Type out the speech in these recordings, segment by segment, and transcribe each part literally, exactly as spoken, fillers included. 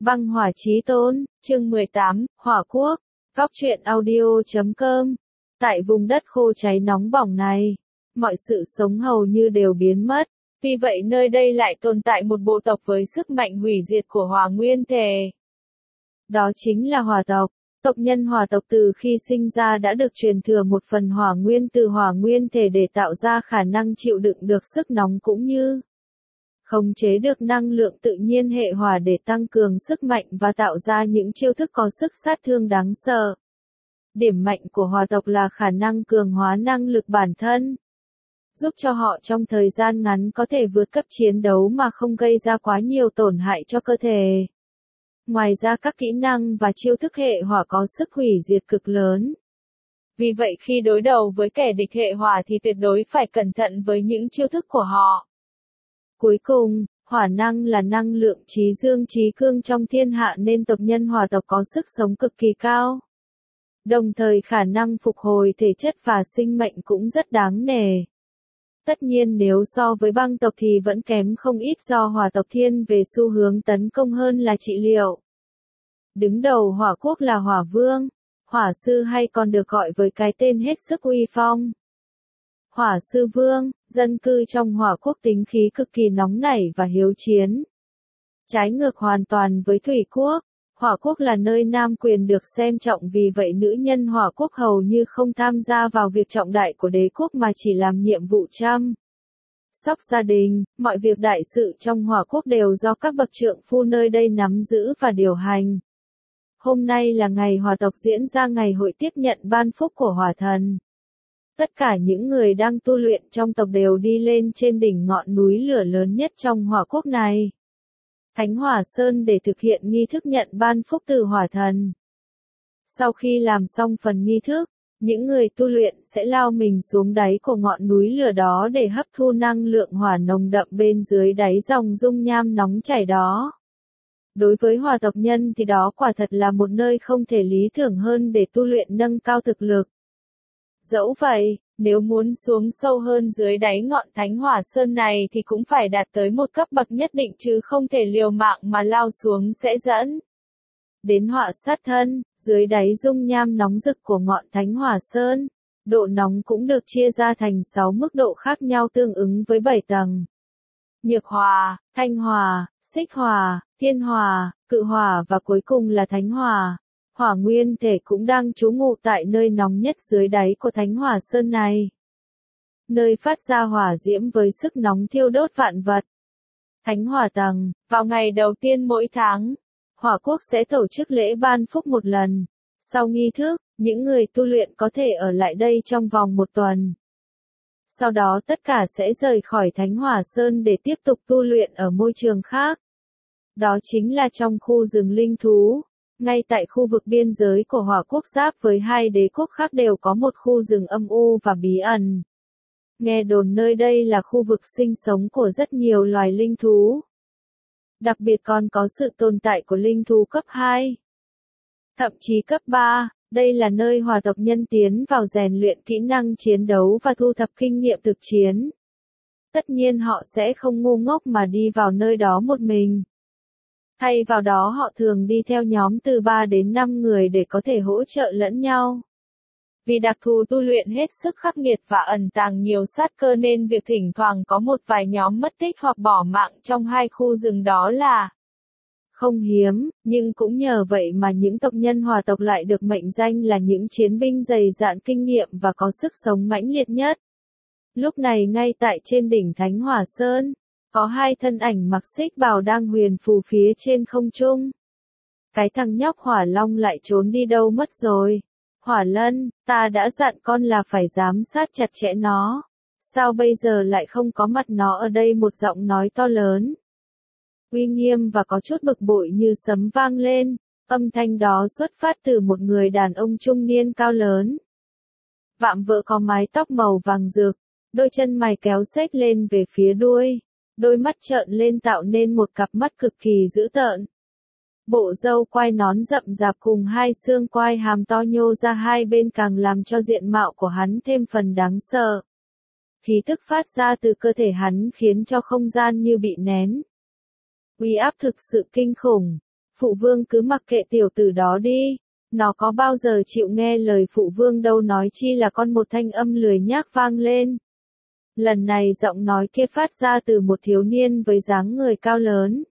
Băng hỏa chí tôn, chương mười tám, Hỏa quốc, Góc truyện audio chấm com. Tại vùng đất khô cháy nóng bỏng này, mọi sự sống hầu như đều biến mất. Vì vậy nơi đây lại tồn tại một bộ tộc với sức mạnh hủy diệt của hỏa nguyên thể. Đó chính là hỏa tộc. Tộc nhân hỏa tộc từ khi sinh ra đã được truyền thừa một phần hỏa nguyên từ hỏa nguyên thể để tạo ra khả năng chịu đựng được sức nóng cũng như khống chế được năng lượng tự nhiên hệ hỏa để tăng cường sức mạnh và tạo ra những chiêu thức có sức sát thương đáng sợ. Điểm mạnh của hỏa tộc là khả năng cường hóa năng lực bản thân, giúp cho họ trong thời gian ngắn có thể vượt cấp chiến đấu mà không gây ra quá nhiều tổn hại cho cơ thể. Ngoài ra các kỹ năng và chiêu thức hệ hỏa có sức hủy diệt cực lớn. Vì vậy khi đối đầu với kẻ địch hệ hỏa thì tuyệt đối phải cẩn thận với những chiêu thức của họ. Cuối cùng, hỏa năng là năng lượng trí dương trí cương trong thiên hạ nên tộc nhân hỏa tộc có sức sống cực kỳ cao. Đồng thời khả năng phục hồi thể chất và sinh mệnh cũng rất đáng nể. Tất nhiên nếu so với băng tộc thì vẫn kém không ít do hỏa tộc thiên về xu hướng tấn công hơn là trị liệu. Đứng đầu hỏa quốc là hỏa vương, hỏa sư hay còn được gọi với cái tên hết sức uy phong. Hỏa sư vương, dân cư trong hỏa quốc tính khí cực kỳ nóng nảy và hiếu chiến. Trái ngược hoàn toàn với thủy quốc, hỏa quốc là nơi nam quyền được xem trọng vì vậy nữ nhân hỏa quốc hầu như không tham gia vào việc trọng đại của đế quốc mà chỉ làm nhiệm vụ chăm sóc gia đình. Mọi việc đại sự trong hỏa quốc đều do các bậc trượng phu nơi đây nắm giữ và điều hành. Hôm nay là ngày hỏa tộc diễn ra ngày hội tiếp nhận ban phúc của hỏa thần. Tất cả những người đang tu luyện trong tộc đều đi lên trên đỉnh ngọn núi lửa lớn nhất trong hỏa quốc này, Thánh Hỏa Sơn, để thực hiện nghi thức nhận ban phúc từ hỏa thần. Sau khi làm xong phần nghi thức, những người tu luyện sẽ lao mình xuống đáy của ngọn núi lửa đó để hấp thu năng lượng hỏa nồng đậm bên dưới đáy dòng dung nham nóng chảy đó. Đối với hỏa tộc nhân thì đó quả thật là một nơi không thể lý tưởng hơn để tu luyện nâng cao thực lực. Dẫu vậy, nếu muốn xuống sâu hơn dưới đáy ngọn Thánh Hỏa Sơn này thì cũng phải đạt tới một cấp bậc nhất định chứ không thể liều mạng mà lao xuống sẽ dẫn đến họa sát thân. Dưới đáy dung nham nóng rực của ngọn Thánh Hỏa Sơn, độ nóng cũng được chia ra thành sáu mức độ khác nhau tương ứng với bảy tầng. Nhược hỏa, thanh hỏa, xích hỏa, thiên hỏa, cự hỏa và cuối cùng là thánh hỏa. Hỏa nguyên thể cũng đang trú ngụ tại nơi nóng nhất dưới đáy của Thánh Hỏa Sơn này, nơi phát ra hỏa diễm với sức nóng thiêu đốt vạn vật. Thánh hỏa tầng, vào ngày đầu tiên mỗi tháng, hỏa quốc sẽ tổ chức lễ ban phúc một lần. Sau nghi thức, những người tu luyện có thể ở lại đây trong vòng một tuần. Sau đó tất cả sẽ rời khỏi Thánh Hỏa Sơn để tiếp tục tu luyện ở môi trường khác. Đó chính là trong khu rừng linh thú. Ngay tại khu vực biên giới của hỏa quốc giáp với hai đế quốc khác đều có một khu rừng âm u và bí ẩn. Nghe đồn nơi đây là khu vực sinh sống của rất nhiều loài linh thú. Đặc biệt còn có sự tồn tại của linh thú cấp hai, thậm chí cấp ba. Đây là nơi hỏa tộc nhân tiến vào rèn luyện kỹ năng chiến đấu và thu thập kinh nghiệm thực chiến. Tất nhiên họ sẽ không ngu ngốc mà đi vào nơi đó một mình. Thay vào đó họ thường đi theo nhóm từ ba đến năm người để có thể hỗ trợ lẫn nhau. Vì đặc thù tu luyện hết sức khắc nghiệt và ẩn tàng nhiều sát cơ nên việc thỉnh thoảng có một vài nhóm mất tích hoặc bỏ mạng trong hai khu rừng đó là không hiếm, nhưng cũng nhờ vậy mà những tộc nhân hỏa tộc lại được mệnh danh là những chiến binh dày dạn kinh nghiệm và có sức sống mãnh liệt nhất. Lúc này ngay tại trên đỉnh Thánh Hỏa Sơn, có hai thân ảnh mặc xích bào đang huyền phù phía trên không trung. Cái thằng nhóc Hỏa Long lại trốn đi đâu mất rồi? Hỏa Lân, ta đã dặn con là phải giám sát chặt chẽ nó. Sao bây giờ lại không có mặt nó ở đây? Một giọng nói to lớn, uy nghiêm và có chút bực bội như sấm vang lên. Âm thanh đó xuất phát từ một người đàn ông trung niên cao lớn, vạm vỡ, có mái tóc màu vàng rực, đôi chân mày kéo xếch lên về phía đuôi. Đôi mắt trợn lên tạo nên một cặp mắt cực kỳ dữ tợn. Bộ râu quai nón rậm rạp cùng hai xương quai hàm to nhô ra hai bên càng làm cho diện mạo của hắn thêm phần đáng sợ. Khí tức phát ra từ cơ thể hắn khiến cho không gian như bị nén. Uy áp thực sự kinh khủng. Phụ vương cứ mặc kệ tiểu tử đó đi, nó có bao giờ chịu nghe lời phụ vương đâu, nói chi là con, một thanh âm lười nhác vang lên. Lần này giọng nói kia phát ra từ một thiếu niên với dáng người cao lớn.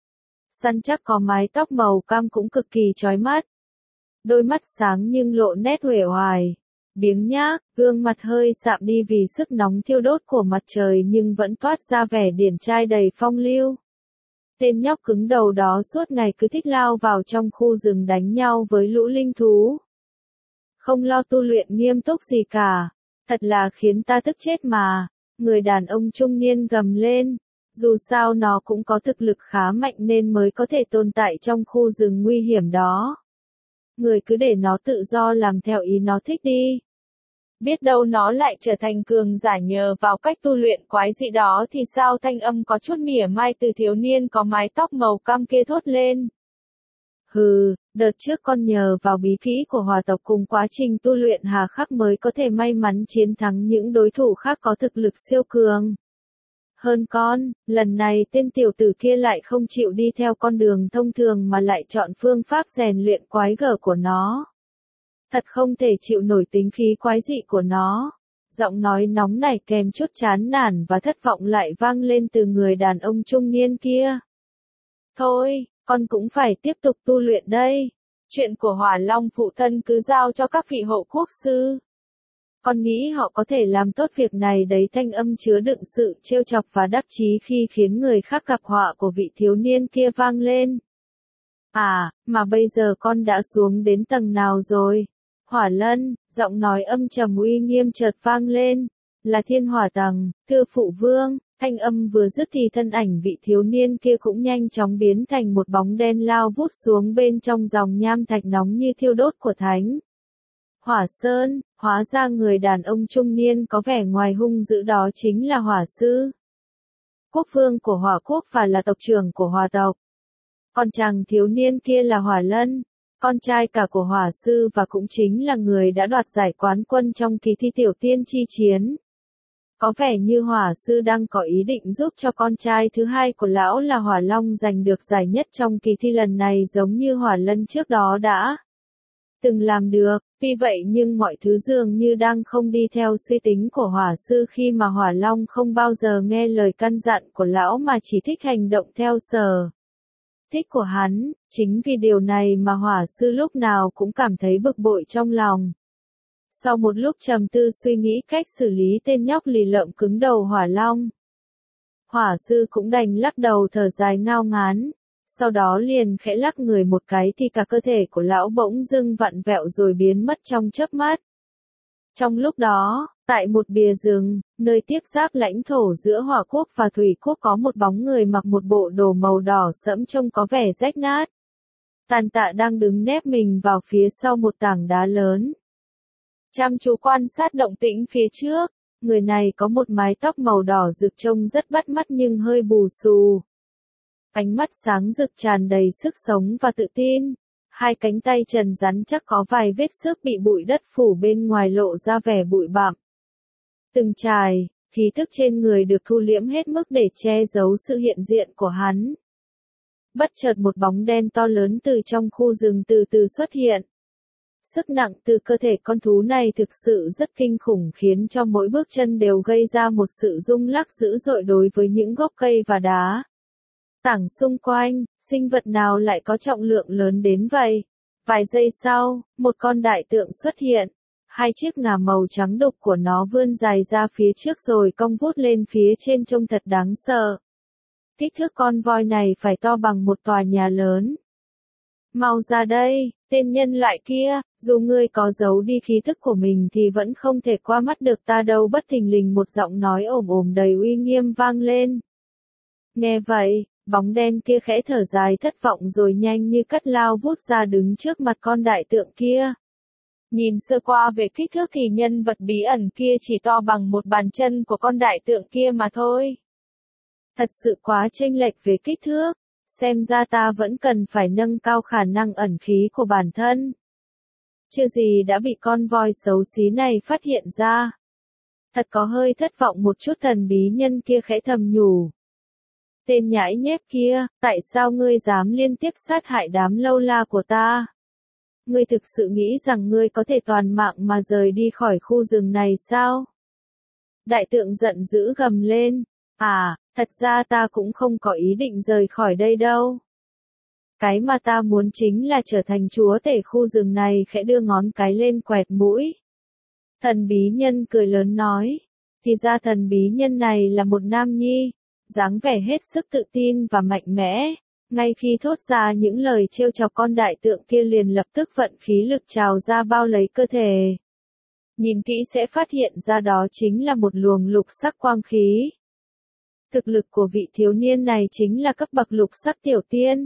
Săn chắc, có mái tóc màu cam cũng cực kỳ chói mắt. Đôi mắt sáng nhưng lộ nét uể oải, biếng nhác, gương mặt hơi sạm đi vì sức nóng thiêu đốt của mặt trời nhưng vẫn toát ra vẻ điển trai đầy phong lưu. Tên nhóc cứng đầu đó suốt ngày cứ thích lao vào trong khu rừng đánh nhau với lũ linh thú. Không lo tu luyện nghiêm túc gì cả, thật là khiến ta tức chết mà. Người đàn ông trung niên gầm lên, dù sao nó cũng có thực lực khá mạnh nên mới có thể tồn tại trong khu rừng nguy hiểm đó. Người cứ để nó tự do làm theo ý nó thích đi. Biết đâu nó lại trở thành cường giả nhờ vào cách tu luyện quái dị đó thì sao? Thanh âm có chút mỉa mai từ thiếu niên có mái tóc màu cam kia thốt lên. Hừ, đợt trước con nhờ vào bí kỹ của hỏa tộc cùng quá trình tu luyện hà khắc mới có thể may mắn chiến thắng những đối thủ khác có thực lực siêu cường. Hơn con, lần này tên tiểu tử kia lại không chịu đi theo con đường thông thường mà lại chọn phương pháp rèn luyện quái gở của nó. Thật không thể chịu nổi tính khí quái dị của nó. Giọng nói nóng nảy kèm chút chán nản và thất vọng lại vang lên từ người đàn ông trung niên kia. Thôi, con cũng phải tiếp tục tu luyện đây. Chuyện của Hỏa Long phụ thân cứ giao cho các vị hộ quốc sư. Con nghĩ họ có thể làm tốt việc này đấy. Thanh âm chứa đựng sự trêu chọc và đắc chí khi khiến người khác gặp họa của vị thiếu niên kia vang lên. À, mà bây giờ con đã xuống đến tầng nào rồi? Hỏa Lân, giọng nói âm trầm uy nghiêm chợt vang lên. Là thiên hỏa tầng, thưa phụ vương. Thanh âm vừa dứt thì thân ảnh vị thiếu niên kia cũng nhanh chóng biến thành một bóng đen lao vút xuống bên trong dòng nham thạch nóng như thiêu đốt của thánh Hỏa Sơn. Hóa ra người đàn ông trung niên có vẻ ngoài hung dữ đó chính là Hỏa Sư, quốc vương của Hỏa Quốc và là tộc trưởng của Hỏa tộc. Còn chàng thiếu niên kia là Hỏa Lân, con trai cả của Hỏa Sư và cũng chính là người đã đoạt giải quán quân trong kỳ thi tiểu tiên chi chiến. Có vẻ như Hỏa Sư đang có ý định giúp cho con trai thứ hai của lão là Hỏa Long giành được giải nhất trong kỳ thi lần này, giống như Hỏa Lân trước đó đã từng làm được. Vì vậy nhưng mọi thứ dường như đang không đi theo suy tính của Hỏa Sư khi mà Hỏa Long không bao giờ nghe lời căn dặn của lão mà chỉ thích hành động theo sở thích của hắn. Chính vì điều này mà Hỏa Sư lúc nào cũng cảm thấy bực bội trong lòng. Sau một lúc trầm tư suy nghĩ cách xử lý tên nhóc lì lợm cứng đầu Hỏa Long, Hỏa Sư cũng đành lắc đầu thở dài ngao ngán. Sau đó liền khẽ lắc người một cái thì cả cơ thể của lão bỗng dưng vặn vẹo rồi biến mất trong chớp mắt. Trong lúc đó, tại một bìa rừng, nơi tiếp giáp lãnh thổ giữa Hỏa Quốc và Thủy Quốc có một bóng người mặc một bộ đồ màu đỏ sẫm trông có vẻ rách nát. Tàn tạ đang đứng nép mình vào phía sau một tảng đá lớn, chăm chú quan sát động tĩnh phía trước. Người này có một mái tóc màu đỏ rực trông rất bắt mắt nhưng hơi bù xù. Ánh mắt sáng rực tràn đầy sức sống và tự tin. Hai cánh tay trần rắn chắc có vài vết xước bị bụi đất phủ bên ngoài lộ ra vẻ bụi bặm từng trải, khí tức trên người được thu liễm hết mức để che giấu sự hiện diện của hắn. Bất chợt một bóng đen to lớn từ trong khu rừng từ từ xuất hiện. Sức nặng từ cơ thể con thú này thực sự rất kinh khủng, khiến cho mỗi bước chân đều gây ra một sự rung lắc dữ dội đối với những gốc cây và đá tảng xung quanh. Sinh vật nào lại có trọng lượng lớn đến vậy? Vài giây sau, một con đại tượng xuất hiện. Hai chiếc ngà màu trắng đục của nó vươn dài ra phía trước rồi cong vút lên phía trên trông thật đáng sợ. Kích thước con voi này phải to bằng một tòa nhà lớn. Mau ra đây, tên nhân loại kia, dù ngươi có giấu đi khí tức của mình thì vẫn không thể qua mắt được ta đâu. Bất thình lình một giọng nói ồm ồm đầy uy nghiêm vang lên. Nghe vậy, bóng đen kia khẽ thở dài thất vọng rồi nhanh như cắt lao vút ra đứng trước mặt con đại tượng kia. Nhìn sơ qua về kích thước thì nhân vật bí ẩn kia chỉ to bằng một bàn chân của con đại tượng kia mà thôi. Thật sự quá chênh lệch về kích thước, xem ra ta vẫn cần phải nâng cao khả năng ẩn khí của bản thân. Chưa gì đã bị con voi xấu xí này phát hiện ra. Thật có hơi thất vọng một chút, thần bí nhân kia khẽ thầm nhủ. Tên nhãi nhép kia, tại sao ngươi dám liên tiếp sát hại đám lâu la của ta? Ngươi thực sự nghĩ rằng ngươi có thể toàn mạng mà rời đi khỏi khu rừng này sao? Đại tượng giận dữ gầm lên, à, thật ra ta cũng không có ý định rời khỏi đây đâu. Cái mà ta muốn chính là trở thành chúa tể khu rừng này, khẽ đưa ngón cái lên quẹt mũi. Thần bí nhân cười lớn nói, thì ra thần bí nhân này là một nam nhi, dáng vẻ hết sức tự tin và mạnh mẽ. Ngay khi thốt ra những lời trêu chọc, con đại tượng kia liền lập tức vận khí lực trào ra bao lấy cơ thể. Nhìn kỹ sẽ phát hiện ra đó chính là một luồng lục sắc quang khí. Thực lực của vị thiếu niên này chính là cấp bậc lục sắc tiểu tiên.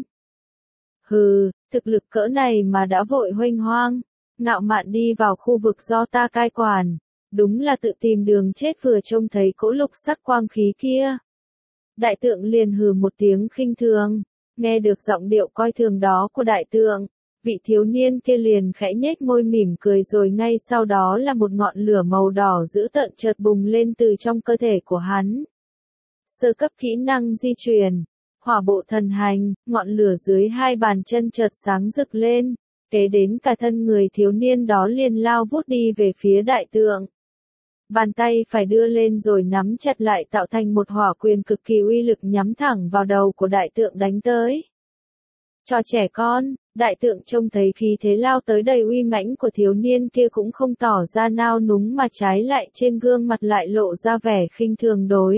Hừ, thực lực cỡ này mà đã vội huênh hoang, ngạo mạn đi vào khu vực do ta cai quản, đúng là tự tìm đường chết. Vừa trông thấy cỗ lục sắc quang khí kia, đại tượng liền hừ một tiếng khinh thường. Nghe được giọng điệu coi thường đó của đại tượng, vị thiếu niên kia liền khẽ nhếch môi mỉm cười, rồi ngay sau đó là một ngọn lửa màu đỏ dữ tợn chợt bùng lên từ trong cơ thể của hắn. Sơ cấp kỹ năng di chuyển, hỏa bộ thần hành, ngọn lửa dưới hai bàn chân chợt sáng rực lên, kế đến cả thân người thiếu niên đó liền lao vút đi về phía đại tượng. Bàn tay phải đưa lên rồi nắm chặt lại tạo thành một hỏa quyền cực kỳ uy lực nhắm thẳng vào đầu của đại tượng đánh tới. Cho trẻ con, đại tượng trông thấy khí thế lao tới đầy uy mãnh của thiếu niên kia cũng không tỏ ra nao núng, mà trái lại trên gương mặt lại lộ ra vẻ khinh thường đối.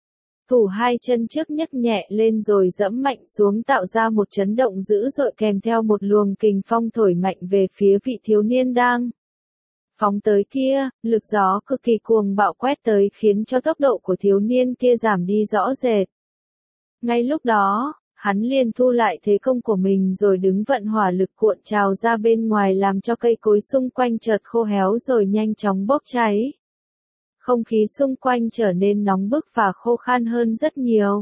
Thủ hai chân trước nhấc nhẹ lên rồi dẫm mạnh xuống, tạo ra một chấn động dữ dội kèm theo một luồng kình phong thổi mạnh về phía vị thiếu niên đang phóng tới kia. Lực gió cực kỳ cuồng bạo quét tới khiến cho tốc độ của thiếu niên kia giảm đi rõ rệt. Ngay lúc đó, hắn liền thu lại thế công của mình rồi đứng vận hỏa lực cuộn trào ra bên ngoài, làm cho cây cối xung quanh chợt khô héo rồi nhanh chóng bốc cháy. Không khí xung quanh trở nên nóng bức và khô khan hơn rất nhiều.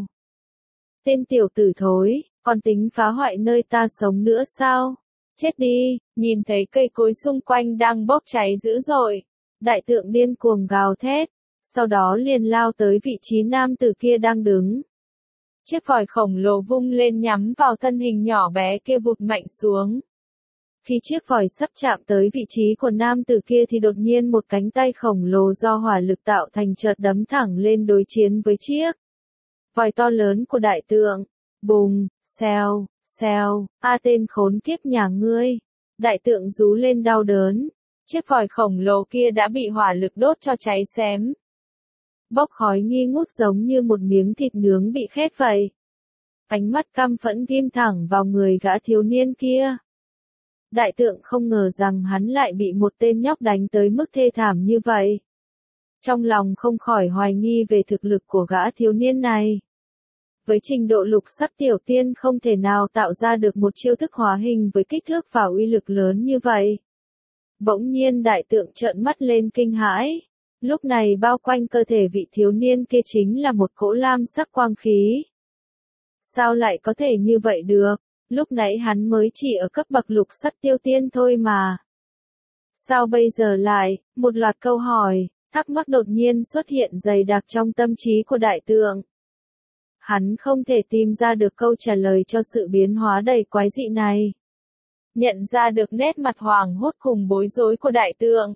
Tên tiểu tử thối, còn tính phá hoại nơi ta sống nữa sao? Chết đi. Nhìn thấy cây cối xung quanh đang bốc cháy dữ dội, đại tượng điên cuồng gào thét, sau đó liền lao tới vị trí nam tử kia đang đứng. Chiếc vòi khổng lồ vung lên nhắm vào thân hình nhỏ bé kia, vụt mạnh xuống. Khi chiếc vòi sắp chạm tới vị trí của nam tử kia thì đột nhiên một cánh tay khổng lồ do hỏa lực tạo thành chợt đấm thẳng lên đối chiến với chiếc vòi to lớn của đại tượng. Bùng, xèo, xèo, a tên khốn kiếp nhà ngươi. Đại tượng rú lên đau đớn. Chiếc vòi khổng lồ kia đã bị hỏa lực đốt cho cháy xém. Bốc khói nghi ngút giống như một miếng thịt nướng bị khét vậy. Ánh mắt căm phẫn ghim thẳng vào người gã thiếu niên kia. Đại tượng không ngờ rằng hắn lại bị một tên nhóc đánh tới mức thê thảm như vậy. Trong lòng không khỏi hoài nghi về thực lực của gã thiếu niên này. Với trình độ lục sắc tiểu tiên không thể nào tạo ra được một chiêu thức hóa hình với kích thước và uy lực lớn như vậy. Bỗng nhiên đại tượng trợn mắt lên kinh hãi. Lúc này bao quanh cơ thể vị thiếu niên kia chính là một cỗ lam sắc quang khí. Sao lại có thể như vậy được? Lúc nãy hắn mới chỉ ở cấp bậc lục sắc tiêu tiên thôi mà. Sao bây giờ lại? Một loạt câu hỏi, thắc mắc đột nhiên xuất hiện dày đặc trong tâm trí của đại tượng. Hắn không thể tìm ra được câu trả lời cho sự biến hóa đầy quái dị này. Nhận ra được nét mặt hoảng hốt cùng bối rối của đại tượng,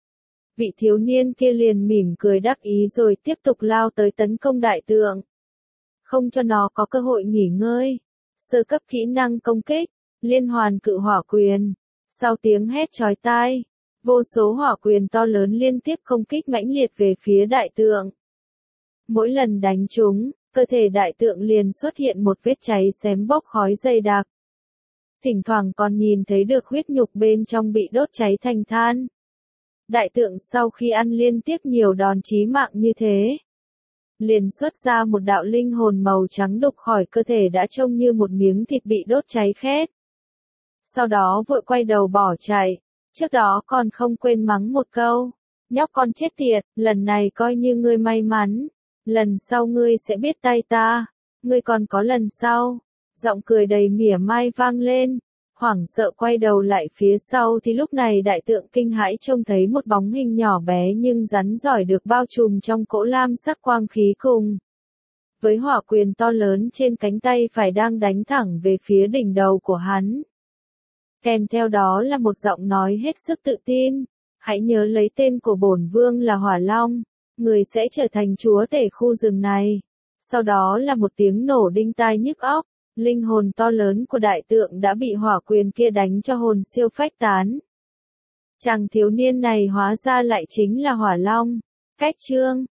vị thiếu niên kia liền mỉm cười đắc ý rồi tiếp tục lao tới tấn công đại tượng, không cho nó có cơ hội nghỉ ngơi. Sơ cấp kỹ năng công kích, liên hoàn cự hỏa quyền. Sau tiếng hét chói tai, vô số hỏa quyền to lớn liên tiếp công kích mãnh liệt về phía đại tượng. Mỗi lần đánh trúng, cơ thể đại tượng liền xuất hiện một vết cháy xém bốc khói dày đặc. Thỉnh thoảng còn nhìn thấy được huyết nhục bên trong bị đốt cháy thành than. Đại tượng sau khi ăn liên tiếp nhiều đòn chí mạng như thế, liền xuất ra một đạo linh hồn màu trắng đục khỏi cơ thể đã trông như một miếng thịt bị đốt cháy khét. Sau đó vội quay đầu bỏ chạy, trước đó còn không quên mắng một câu, nhóc con chết tiệt, lần này coi như ngươi may mắn, lần sau ngươi sẽ biết tay ta, ngươi còn có lần sau. Giọng cười đầy mỉa mai vang lên, hoảng sợ quay đầu lại phía sau thì lúc này đại tượng kinh hãi trông thấy một bóng hình nhỏ bé nhưng rắn giỏi được bao trùm trong cỗ lam sắc quang khí cùng với hỏa quyền to lớn trên cánh tay phải đang đánh thẳng về phía đỉnh đầu của hắn. Kèm theo đó là một giọng nói hết sức tự tin, hãy nhớ lấy tên của bổn vương là Hỏa Long, người sẽ trở thành chúa tể khu rừng này. Sau đó là một tiếng nổ đinh tai nhức óc, linh hồn to lớn của đại tượng đã bị hỏa quyền kia đánh cho hồn siêu phách tán. Chàng thiếu niên này hóa ra lại chính là Hỏa Long. Cách chương